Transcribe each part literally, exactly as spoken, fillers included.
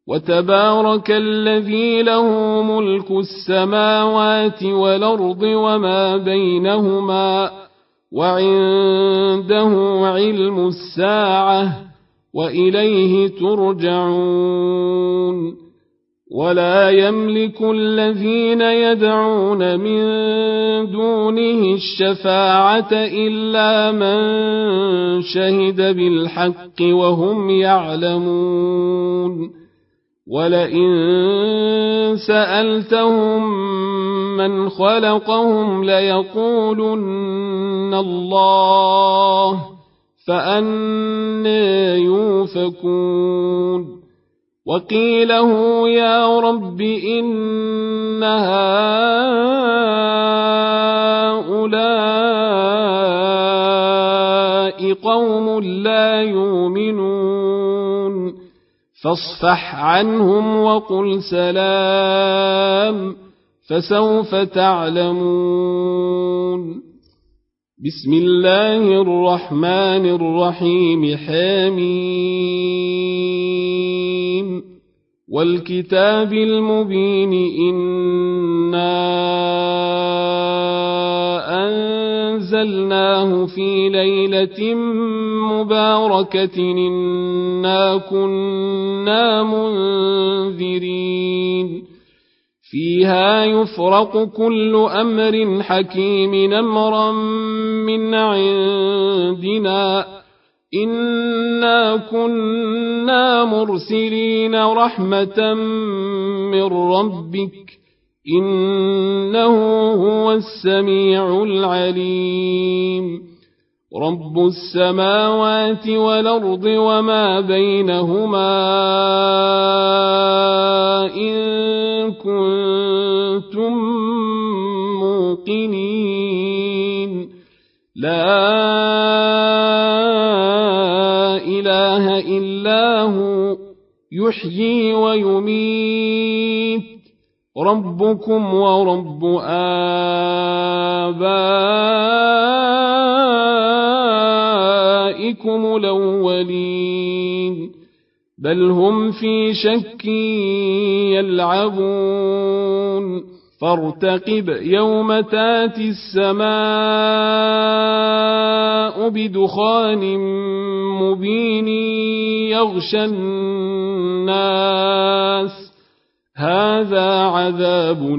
وتبارك الذي له ملك السماوات والأرض وما بينهما وعنده علم الساعة وإليه ترجعون ولا يملك الذين يدعون من دونه الشفاعة إلا من شهد بالحق وهم يعلمون ولئن سألتهم من خلقهم ليقولن الله فأنى يؤفكون وقيله يا رب إن هؤلاء قوم لا يؤمنون فاصفح عنهم وقل سلام فسوف تعلمون بسم الله الرحمن الرحيم حميم والكتاب المبين إنا أنزلناه في ليلة مباركة إنا كنا منذرين فيها يفرق كل أمر حكيم أمرا من عندنا إنا كنا مرسلين رحمة من ربك إنه هو السميع العليم رب السماوات والأرض وما بينهما إن كنتم موقنين لا إله إلا هو يحيي ويميت ربكم ورب آبائكم الأولين بل هم في شك يلعبون فارتقب يوم تاتي السماء بدخان مبين يغشى الناس هذا عذاب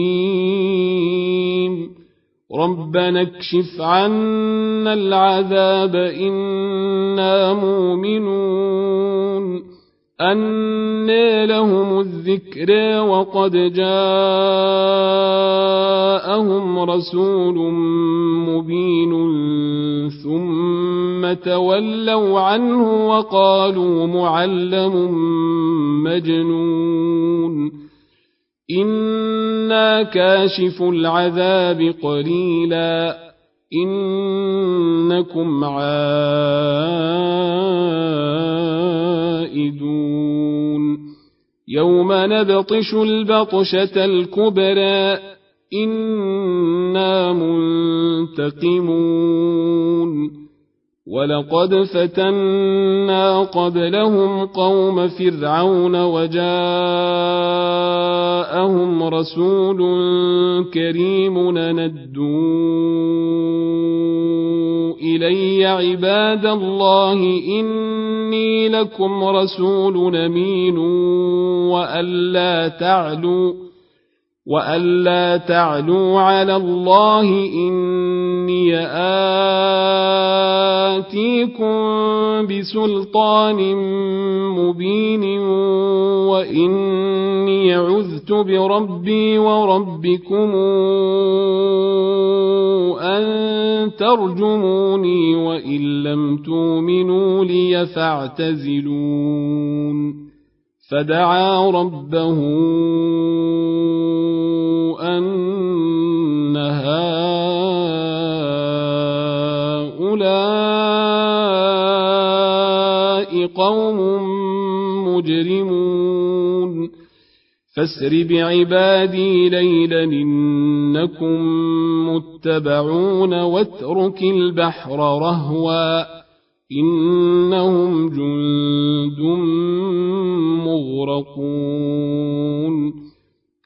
أليم ربنا اكشف عنا العذاب إنا مؤمنون أنى لهم الذكر وقد جاءهم رسول مبين ثم تولوا عنه وقالوا معلم مجنون إنا كاشف العذاب قليلا إنكم عائدون يوم نبطش البطشة الكبرى إنا منتقمون ولقد فتنا قبلهم قوم فرعون وجاءهم رسول كريم ندوا إلي عباد الله إني لكم رسول أمين وألا تعلوا وألا تعلوا على الله إني آتيكم بسلطان مبين وإني عذت بربي وربكم أن ترجموني وإن لم تؤمنوا لي فاعتزلون فدعا ربه أن هؤلاء قوم مجرمون فاسر بعبادي ليلا إنكم متبعون واترك البحر رهوا إنهم جند مغرقون مغرقون